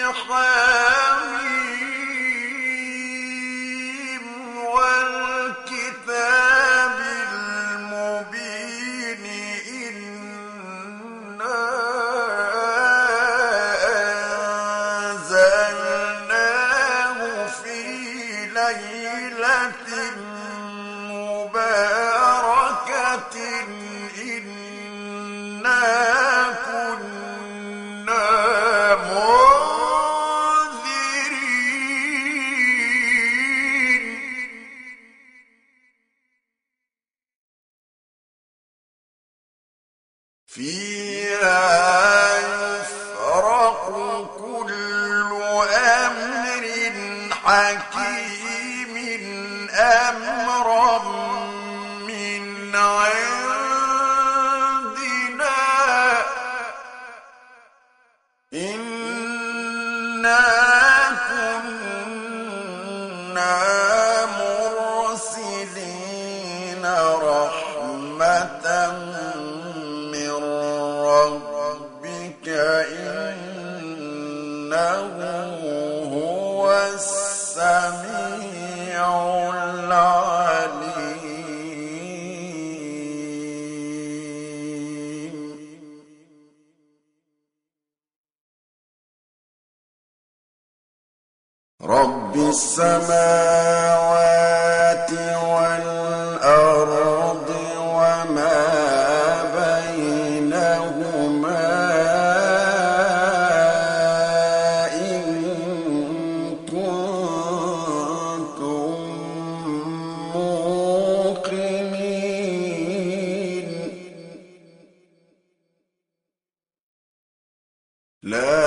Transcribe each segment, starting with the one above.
حميم والكتاب المبين إنا أنزلناه في ليلة مباركة إنا كنا منذرين فيها يفرق كل أمر حكيم أمرا من عندنا إنا كنا مرسلين رحمة من ربك إنه هو السميع العليم رب السماوات والأرض وما بينهما إن كنتم موقنين لا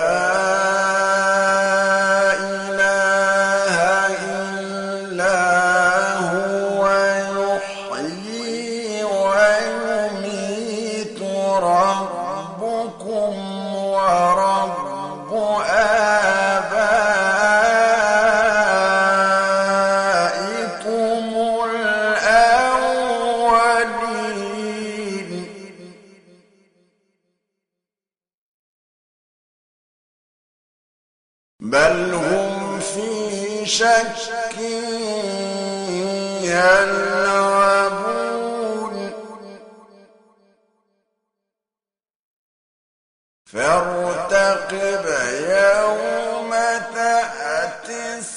بل هم في شك يلعبون فارتقب يوم تأتي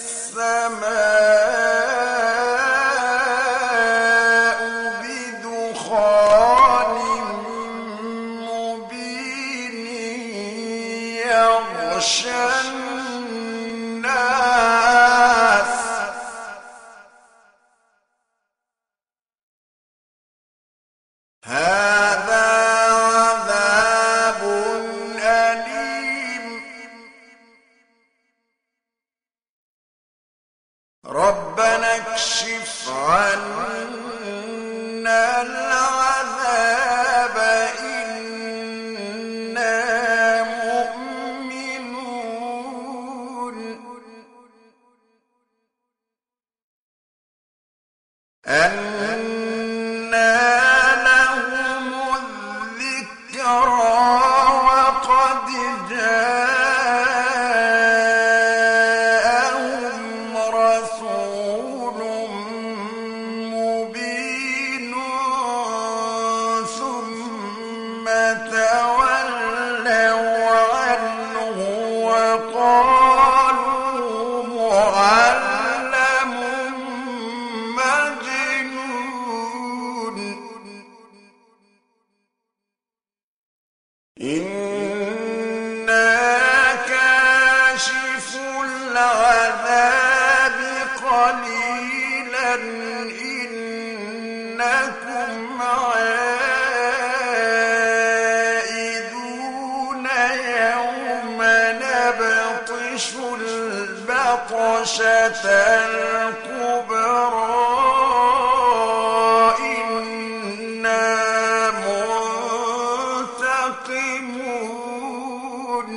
السماء بدخان مبين يغشى الناس هذا عذاب أليم ربنا اكشف عنا العذاب إنا مؤمنون أنى لهم الذكرى وقد جاءهم رسول مبين ثم تولوا عنه وقالوا معلم مجنون إنا كاشف العذاب قليلا إنكم عائدون يوم نبطش البطشة الكبرى إنا منتقمون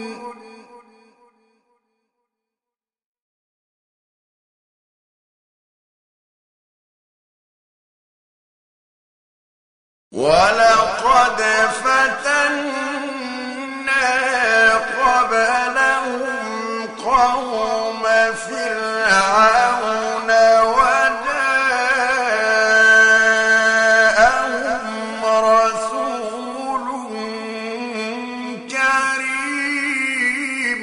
ولقد فتنا قبلهم قوم فرعون وجاءهم رسول كريم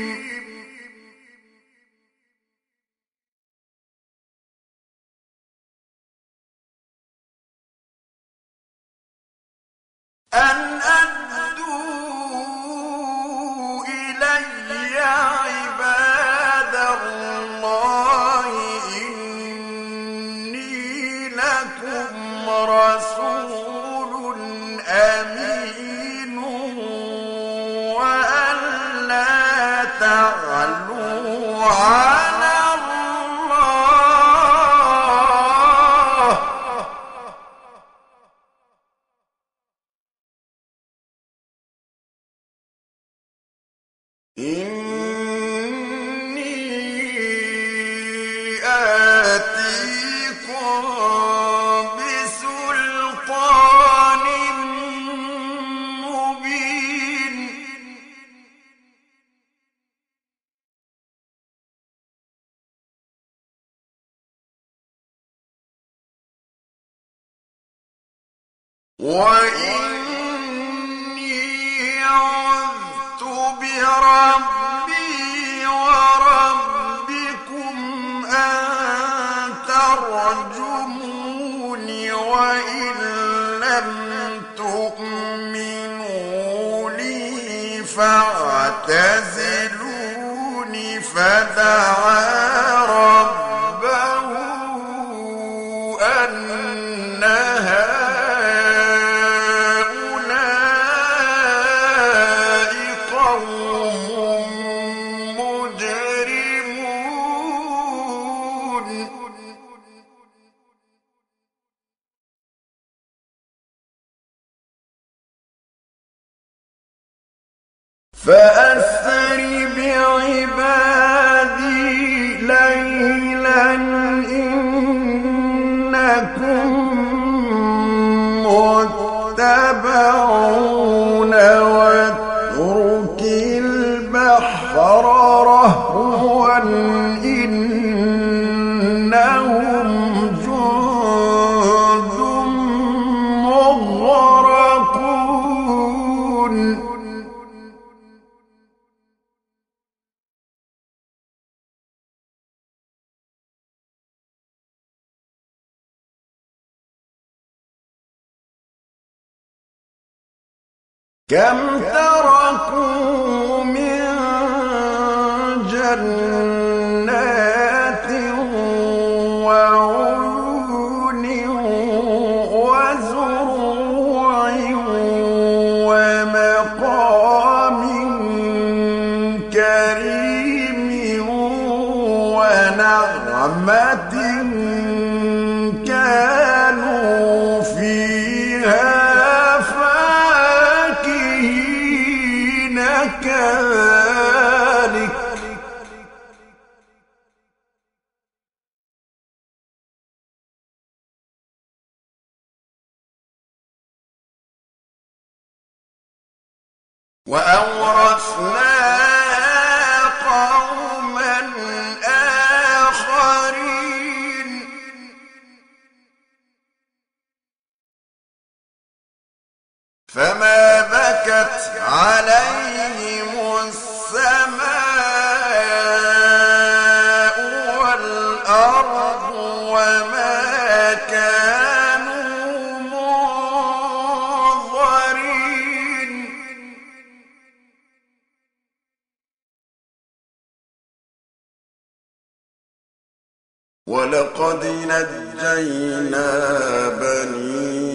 أن أدوا إلي عباد الله إني لكم رسول أمين وأن لا تعلوا على الله إني آتيكم بسلطان مبين وإني عذت بربي وربكم أن ترجمون وإن لم تؤمنوا لي فاعتزلون فدعا ربه أن هؤلاء قوم مجرمون فأسر بعبادي ليلا إنكم متبعون واترك البحر رهوا إنهم جند مغرقون كم تركوا من جنات وعيون وزروع ومقام كريم ونعمة كانوا فيها فاكهين كذلك وأورثناها قوما آخرين فما بكت عليهم السماء والأرض وما كانوا منظرين ولقد نجينا بني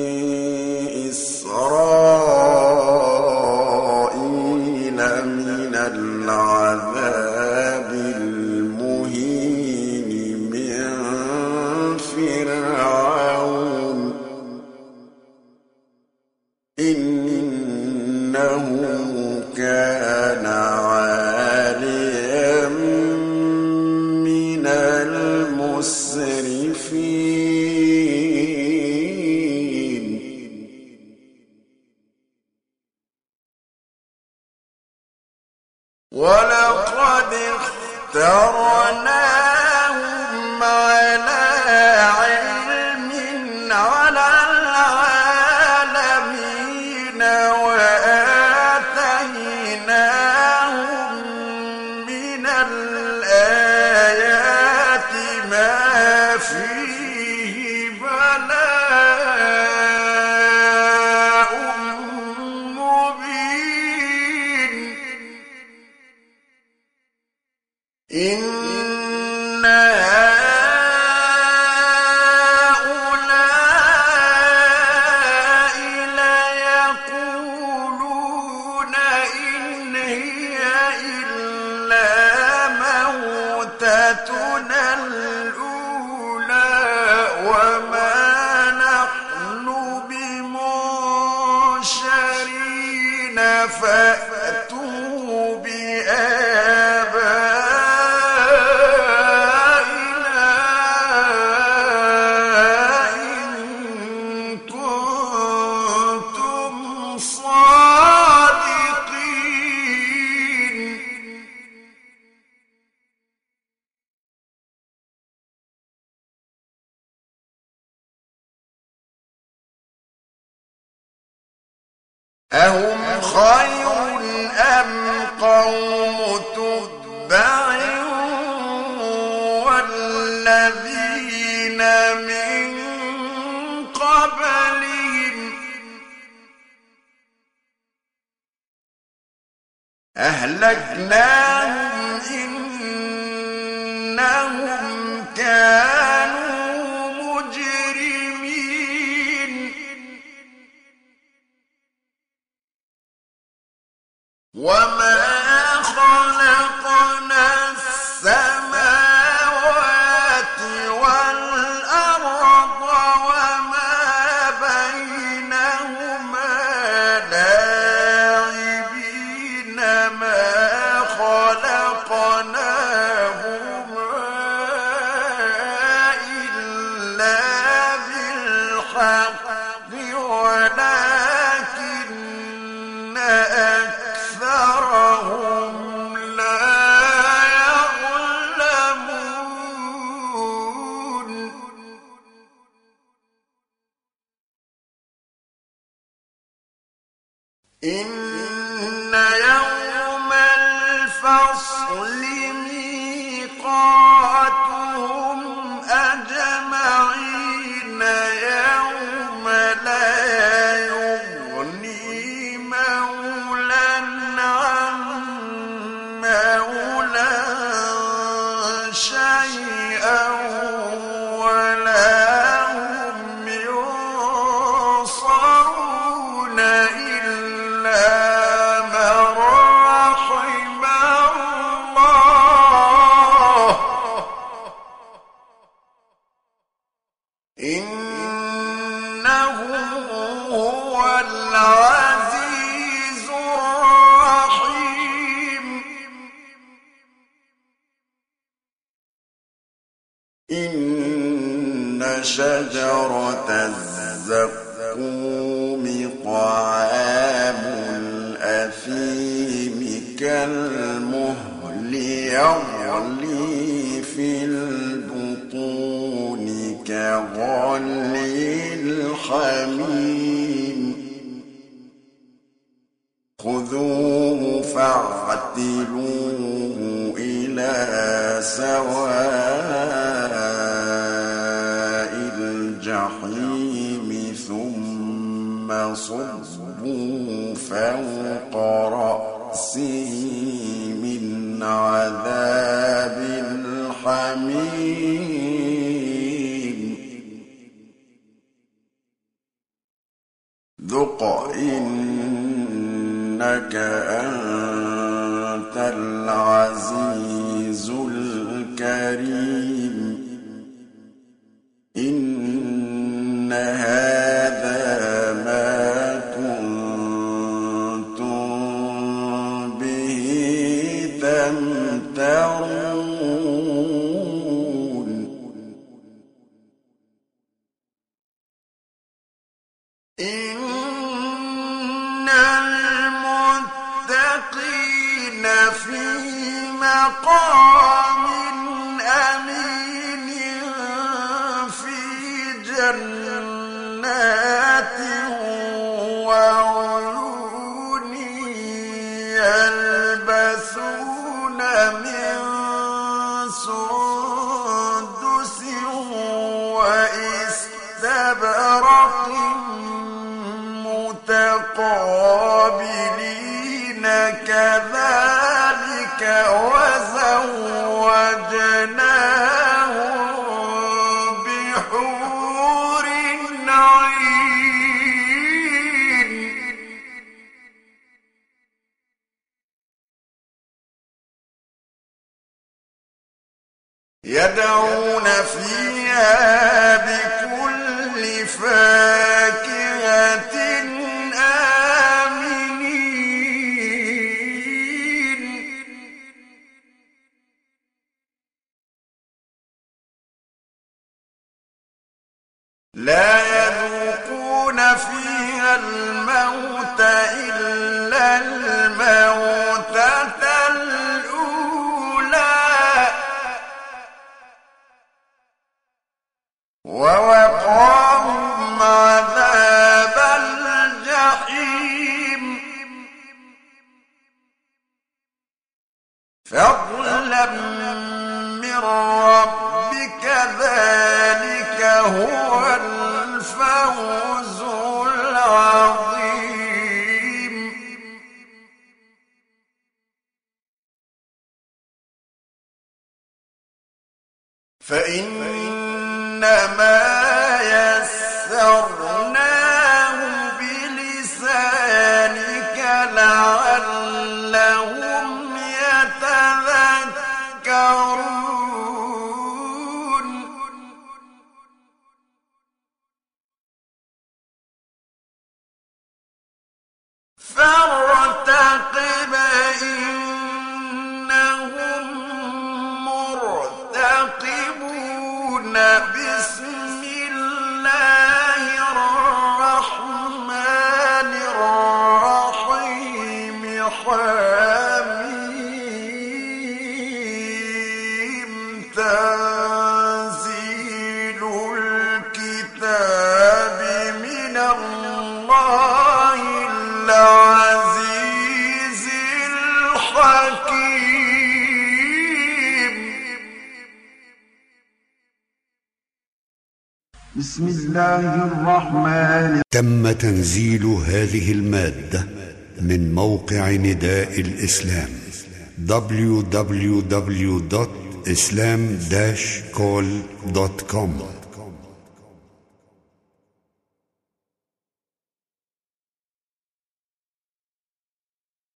إسرائيل من العذاب المهين من فرعون إنه كان عاليا من المسرفين ولقد اخْتَرْنَاهُمْ عَلَىٰ عِلْمٍ عَلَى الْعَالَمِينَ وَآتَيْنَاهُم مِّنَ الْآيَاتِ مَا فِيهِ بَلَاءٌ مُّبِينٌ إِنَّ هَٰؤُلَاءِ لَيَقُولُونَ إِنْ هِيَ إِلَّا مَوْتَتُنَا الْأُولَىٰ وَمَا نَحْنُ بِمُنشَرِينَ فَأْتُوا بِآبَائِنَا إِن كُنتُمْ صَادِقِينَ أَهُمْ خَيْرٌ أَمْ قَوْمُ تُبَّعٍ وَالَّذِينَ مِن قَبْلِهِمْ أَهْلَكْنَاهُمْ إِنَّهُمْ كَانُوا مُجْرِمِينَ وَمَا خَلَقْنَا السَّمَاوَاتِ وَالْأَرْضَ وَمَا بَيْنَهُمَا لَاعِبِينَ مَا خَلَقْنَاهُمَا إِلَّا بِالْحَقِّ وَلَٰكِنَّ أَكْثَرَهُمْ لَا يَعْلَمُونَ إِنَّ يَوْمَ الْفَصْلِ مِيقَاتُهُمْ أَجْمَعِينَ يَوْمَ لَا يُغْنِي مَوْلًى عَن مَّوْلًى شَيْئًا وَلَا هُمْ يُنصَرُونَ إِلَّا مَن رَّحِمَ اللَّهُ إِنَّهُ هُوَ الْعَزِيزُ الرَّحِيمُ إِنَّ شَجَرَتَ الزَّقُّومِ طَعَامُ الْأَثِيمِ كَالْمُهْلِ يَغْلِي فِي الْبُطُونِ كَغَلْيِ الْحَمِيمِ خُذُوهُ فَاعْتِلُوهُ إِلَىٰ سَوَاءِ الْجَحِيمِ ثُمَّ صُبُّوا فَوْقَ رَأْسِهِ مِنْ عَذَابِ الْحَمِيمِ ذُقْ إِنَّكَ أَنتَ الْعَزِيزُ الْكَرِيمُ إِنَّ هَٰذَا مَا كُنتُم بِهِ تَمْتَرُونَ إِنَّ الْمُتَّقِينَ فِي مقام أمين في جنات وعيون يلبسون من سندس وإستبرق متقابلين كذلك وزوجناهم بحور عين يدعون فيها بكل فاكهة آمنين لا يذوقون فيها الموت إلا الموتة الأولى ووقاهم عذاب الجحيم فضلا من ربك ذلك هو الفوز العظيم فإنما يسرناه بلسانك لعلهم يتذكرون فارتقب إنهم مرتقبون بسم الله الرحمن الرحيم حميم تنزيل الكتاب من الله العزيز الحكيم بسم الله الرحمن. تم تنزيل هذه المادة من موقع نداء الإسلام www.islam-call.com